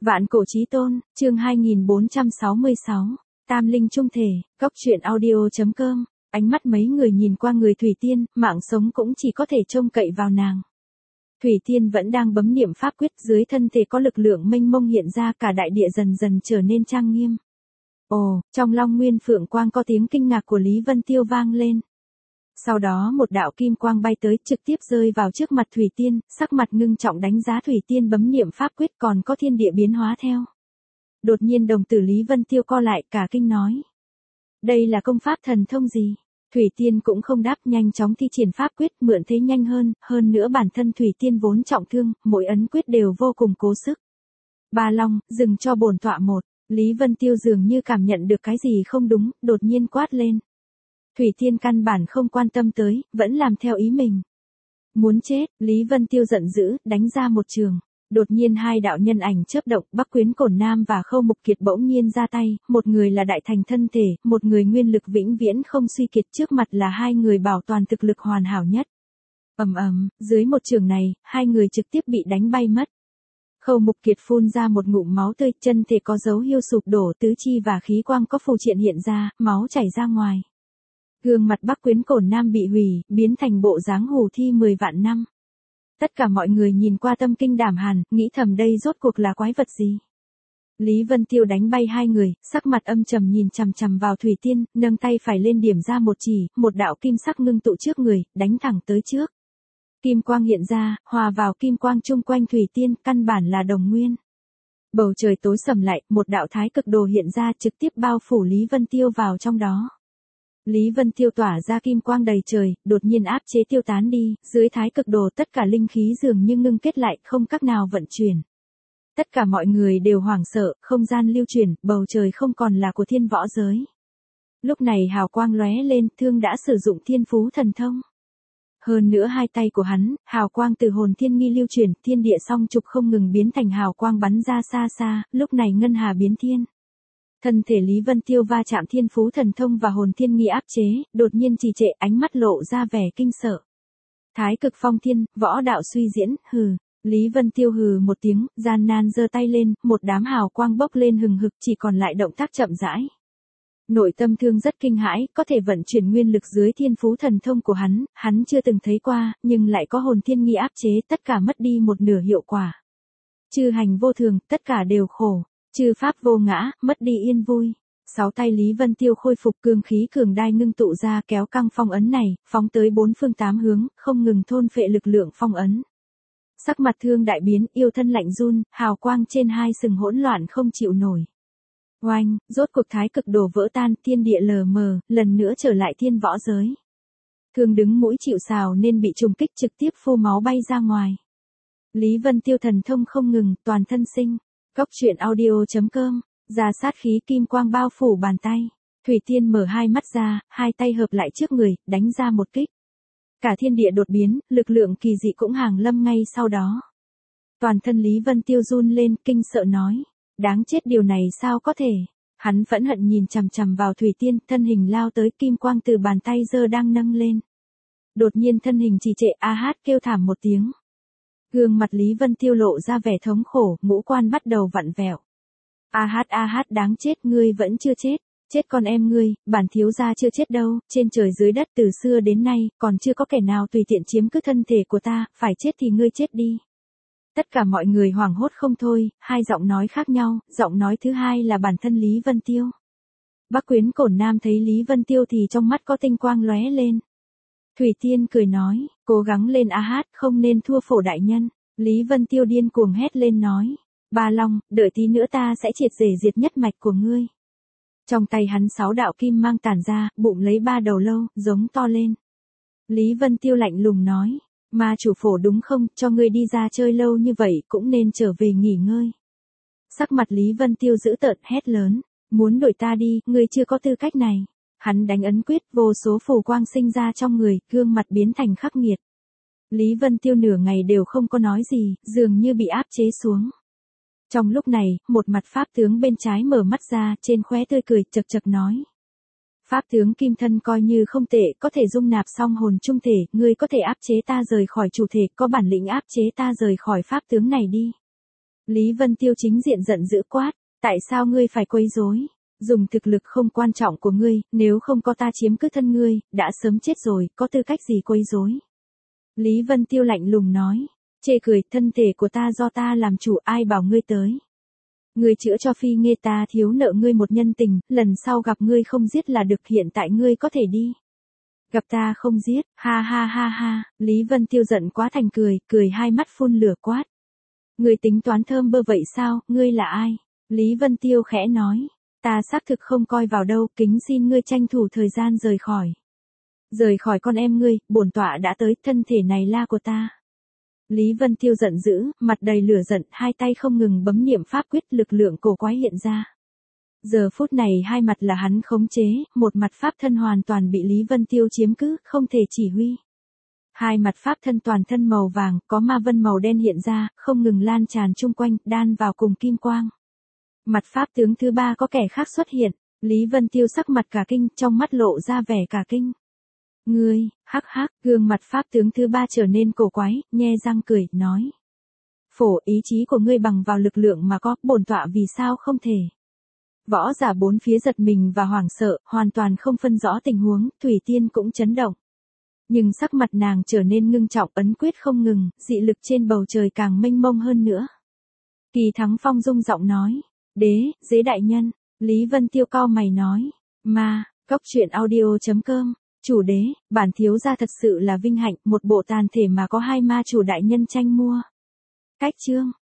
Vạn cổ chí tôn, chương 2466, Tam linh trung thể, góc truyện audio.com. Ánh mắt mấy người nhìn qua người Thủy Tiên, mạng sống cũng chỉ có thể trông cậy vào nàng. Thủy Tiên vẫn đang bấm niệm pháp quyết, dưới thân thể có lực lượng mênh mông hiện ra, cả đại địa dần dần trở nên trang nghiêm. Ồ, trong Long Nguyên Phượng Quang có tiếng kinh ngạc của Lý Vân Tiêu vang lên. Sau đó một đạo kim quang bay tới, trực tiếp rơi vào trước mặt Thủy Tiên, sắc mặt ngưng trọng đánh giá Thủy Tiên bấm niệm pháp quyết, còn có thiên địa biến hóa theo. Đột nhiên đồng tử Lý Vân Tiêu co lại, cả kinh nói: đây là công pháp thần thông gì? Thủy Tiên cũng không đáp, nhanh chóng thi triển pháp quyết, mượn thế nhanh hơn nữa bản thân Thủy Tiên vốn trọng thương, mỗi ấn quyết đều vô cùng cố sức. Ba Long, dừng cho bổn tọa một. Lý Vân Tiêu dường như cảm nhận được cái gì không đúng, đột nhiên quát lên. Thủy Tiên căn bản không quan tâm tới, vẫn làm theo ý mình. Muốn chết, Lý Vân Tiêu giận dữ, đánh ra một trường. Đột nhiên hai đạo nhân ảnh chớp động, Bắc Quyến Cổn Nam và Khâu Mục Kiệt bỗng nhiên ra tay, một người là đại thành thân thể, một người nguyên lực vĩnh viễn không suy kiệt, trước mặt là hai người bảo toàn thực lực hoàn hảo nhất. Ầm ầm, dưới một trường này, hai người trực tiếp bị đánh bay mất. Khâu Mục Kiệt phun ra một ngụm máu tươi, chân thể có dấu hiệu sụp đổ, tứ chi và khí quang có phù triện hiện ra, máu chảy ra ngoài. Gương mặt Bắc Quyến Cổn Nam bị hủy, biến thành bộ dáng hủ thi 10 vạn năm. Tất cả mọi người nhìn qua tâm kinh đảm hàn, nghĩ thầm đây rốt cuộc là quái vật gì. Lý Vân Tiêu đánh bay hai người, sắc mặt âm trầm nhìn chằm chằm vào Thủy Tiên, nâng tay phải lên điểm ra một chỉ, một đạo kim sắc ngưng tụ trước người, đánh thẳng tới trước. Kim quang hiện ra, hòa vào kim quang chung quanh Thủy Tiên, căn bản là đồng nguyên. Bầu trời tối sầm lại, một đạo thái cực đồ hiện ra, trực tiếp bao phủ Lý Vân Tiêu vào trong đó. Lý Vân Tiêu tỏa ra kim quang đầy trời, đột nhiên áp chế tiêu tán đi, dưới thái cực đồ tất cả linh khí dường như ngưng kết lại, không cách nào vận chuyển. Tất cả mọi người đều hoảng sợ, không gian lưu chuyển, bầu trời không còn là của thiên võ giới. Lúc này hào quang lóe lên, Thương đã sử dụng thiên phú thần thông. Hơn nữa hai tay của hắn, hào quang từ hồn thiên nghi lưu chuyển, thiên địa song trục không ngừng biến thành hào quang bắn ra xa xa, lúc này ngân hà biến thiên. Thân thể Lý Vân Tiêu va chạm thiên phú thần thông và hồn thiên nghi áp chế, đột nhiên trì trệ, ánh mắt lộ ra vẻ kinh sợ. Thái cực phong thiên, võ đạo suy diễn, hừ. Lý Vân Tiêu hừ một tiếng, gian nan giơ tay lên, một đám hào quang bốc lên hừng hực, chỉ còn lại động tác chậm rãi. Nội tâm Thương rất kinh hãi, có thể vận chuyển nguyên lực dưới thiên phú thần thông của hắn chưa từng thấy qua, nhưng lại có hồn thiên nghi áp chế, tất cả mất đi một nửa hiệu quả. Chư hành vô thường, tất cả đều khổ. Chư pháp vô ngã, mất đi yên vui. Sáu tay Lý Vân Tiêu khôi phục, cương khí cường đai ngưng tụ ra, kéo căng phong ấn này, phóng tới bốn phương tám hướng, không ngừng thôn phệ lực lượng phong ấn. Sắc mặt Thương đại biến, yêu thân lạnh run, hào quang trên hai sừng hỗn loạn không chịu nổi. Oanh, rốt cuộc thái cực đồ vỡ tan, thiên địa lờ mờ, lần nữa trở lại thiên võ giới. Thương đứng mũi chịu sào nên bị trùng kích, trực tiếp phun máu bay ra ngoài. Lý Vân Tiêu thần thông không ngừng, toàn thân sinh. Góc truyện audio.com, ra sát khí kim quang bao phủ bàn tay. Thủy Tiên mở hai mắt ra, hai tay hợp lại trước người, đánh ra một kích. Cả thiên địa đột biến, lực lượng kỳ dị cũng hàng lâm ngay sau đó. Toàn thân Lý Vân Tiêu run lên, kinh sợ nói. Đáng chết, điều này sao có thể. Hắn phẫn hận nhìn chằm chằm vào Thủy Tiên, thân hình lao tới, kim quang từ bàn tay giơ đang nâng lên. Đột nhiên thân hình trì trệ, a hát kêu thảm một tiếng. Gương mặt Lý Vân Tiêu lộ ra vẻ thống khổ, ngũ quan bắt đầu vặn vẹo. A hát đáng chết, ngươi vẫn chưa chết. Chết con em ngươi, bản thiếu gia chưa chết đâu, trên trời dưới đất từ xưa đến nay, còn chưa có kẻ nào tùy tiện chiếm cứ thân thể của ta, phải chết thì ngươi chết đi. Tất cả mọi người hoảng hốt không thôi, hai giọng nói khác nhau, giọng nói thứ hai là bản thân Lý Vân Tiêu. Bắc Quyến Cổn Nam thấy Lý Vân Tiêu thì trong mắt có tinh quang lóe lên. Thủy Tiên cười nói, cố gắng lên a hát, không nên thua Phổ đại nhân. Lý Vân Tiêu điên cuồng hét lên nói, Ba Long, đợi tí nữa ta sẽ triệt để diệt nhất mạch của ngươi. Trong tay hắn 6 đạo kim mang tản ra, bụng lấy 3 đầu lâu, giống to lên. Lý Vân Tiêu lạnh lùng nói, ma chủ Phổ đúng không, cho ngươi đi ra chơi lâu như vậy cũng nên trở về nghỉ ngơi. Sắc mặt Lý Vân Tiêu dữ tợn hét lớn, muốn đuổi ta đi, ngươi chưa có tư cách này. Hắn đánh ấn quyết, vô số phù quang sinh ra trong người, gương mặt biến thành khắc nghiệt. Lý Vân Tiêu nửa ngày đều không có nói gì, dường như bị áp chế xuống. Trong lúc này, một mặt pháp tướng bên trái mở mắt ra, trên khóe tươi cười, chật chật nói. Pháp tướng kim thân coi như không tệ, có thể dung nạp song hồn trung thể, ngươi có thể áp chế ta rời khỏi chủ thể, có bản lĩnh áp chế ta rời khỏi pháp tướng này đi. Lý Vân Tiêu chính diện giận dữ quát, tại sao ngươi phải quấy rối? Dùng thực lực không quan trọng của ngươi, nếu không có ta chiếm cứ thân ngươi, đã sớm chết rồi, có tư cách gì quấy rối? Lý Vân Tiêu lạnh lùng nói, chê cười, thân thể của ta do ta làm chủ, ai bảo ngươi tới? Ngươi chữa cho Phi Nghê, ta thiếu nợ ngươi một nhân tình, lần sau gặp ngươi không giết là được, hiện tại ngươi có thể đi. Gặp ta không giết, ha ha ha ha, Lý Vân Tiêu giận quá thành cười, cười hai mắt phun lửa quát. Ngươi tính toán thơm bơ vậy sao, ngươi là ai? Lý Vân Tiêu khẽ nói, ta xác thực không coi vào đâu, kính xin ngươi tranh thủ thời gian rời khỏi. Rời khỏi con em ngươi, bổn tọa đã tới, thân thể này là của ta. Lý Vân Tiêu giận dữ, mặt đầy lửa giận, hai tay không ngừng bấm niệm pháp quyết, lực lượng cổ quái hiện ra. Giờ phút này hai mặt là hắn khống chế, một mặt pháp thân hoàn toàn bị Lý Vân Tiêu chiếm cứ, không thể chỉ huy. Hai mặt pháp thân toàn thân màu vàng, có ma vân màu đen hiện ra, không ngừng lan tràn chung quanh, đan vào cùng kim quang. Mặt pháp tướng thứ ba có kẻ khác xuất hiện, Lý Vân Tiêu sắc mặt cả kinh, trong mắt lộ ra vẻ cả kinh. Ngươi, hắc hắc, gương mặt pháp tướng thứ ba trở nên cổ quái, nhe răng cười, nói. Phổ, ý chí của ngươi bằng vào lực lượng mà có, bổn tọa vì sao không thể. Võ giả bốn phía giật mình và hoảng sợ, hoàn toàn không phân rõ tình huống, Thủy Tiên cũng chấn động. Nhưng sắc mặt nàng trở nên ngưng trọng, ấn quyết không ngừng, dị lực trên bầu trời càng mênh mông hơn nữa. Kỳ Thắng Phong rung giọng nói, đế, dế đại nhân, Lý Vân Tiêu cau mày nói, ma, cóc truyện audio.com, chủ đế, bản thiếu gia thật sự là vinh hạnh, một bộ tàn thể mà có hai ma chủ đại nhân tranh mua. Cách chương.